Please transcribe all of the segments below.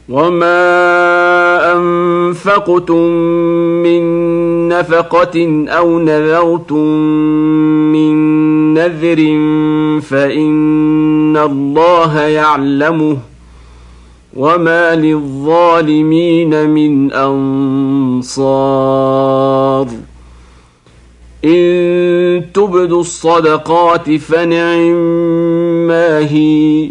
وما أنفقتم من نفقة أو نذرتم من نذر فإن الله يعلمه وما للظالمين من أنصار إن تبدوا الصدقات فنعما هي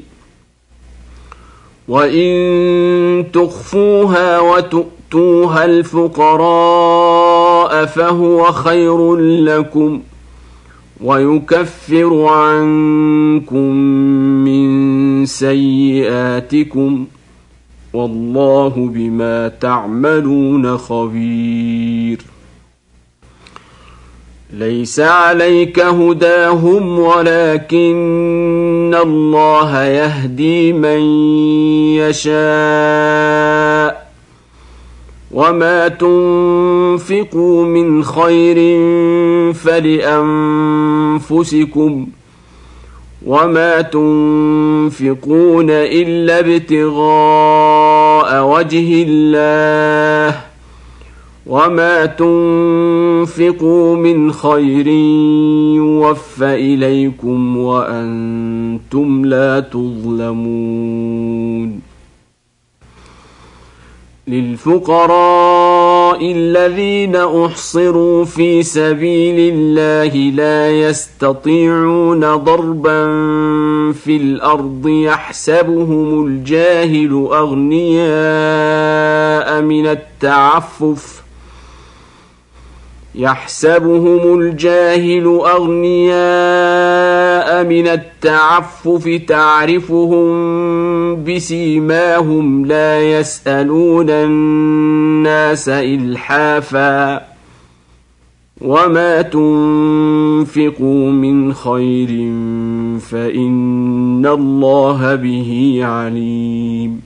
وإن تخفوها وتؤتوها الفقراء فهو خير لكم ويكفر عنكم من سيئاتكم والله بما تعملون خبير ليس عليك هداهم ولكن الله يهدي من يشاء وما تنفقوا من خير فلأنفسكم وما تنفقون إلا ابتغاء وجه الله وما تنفقوا من خير يوفى إليكم وأنتم لا تظلمون للفقراء الذين أحصروا في سبيل الله لا يستطيعون ضربا في الأرض يحسبهم الجاهل أغنياء من التعفف تعرفهم بسيماهم لا يسألون الناس إلحافا وما تنفقوا من خير فإن الله به عليم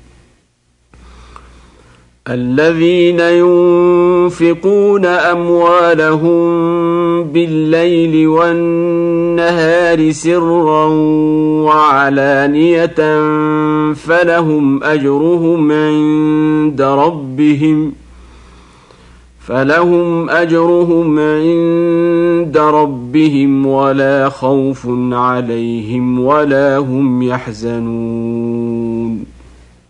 الذين ينفقون أموالهم بالليل والنهار سرا وعلانية فلهم أجرهم عند ربهم ولا خوف عليهم ولا هم يحزنون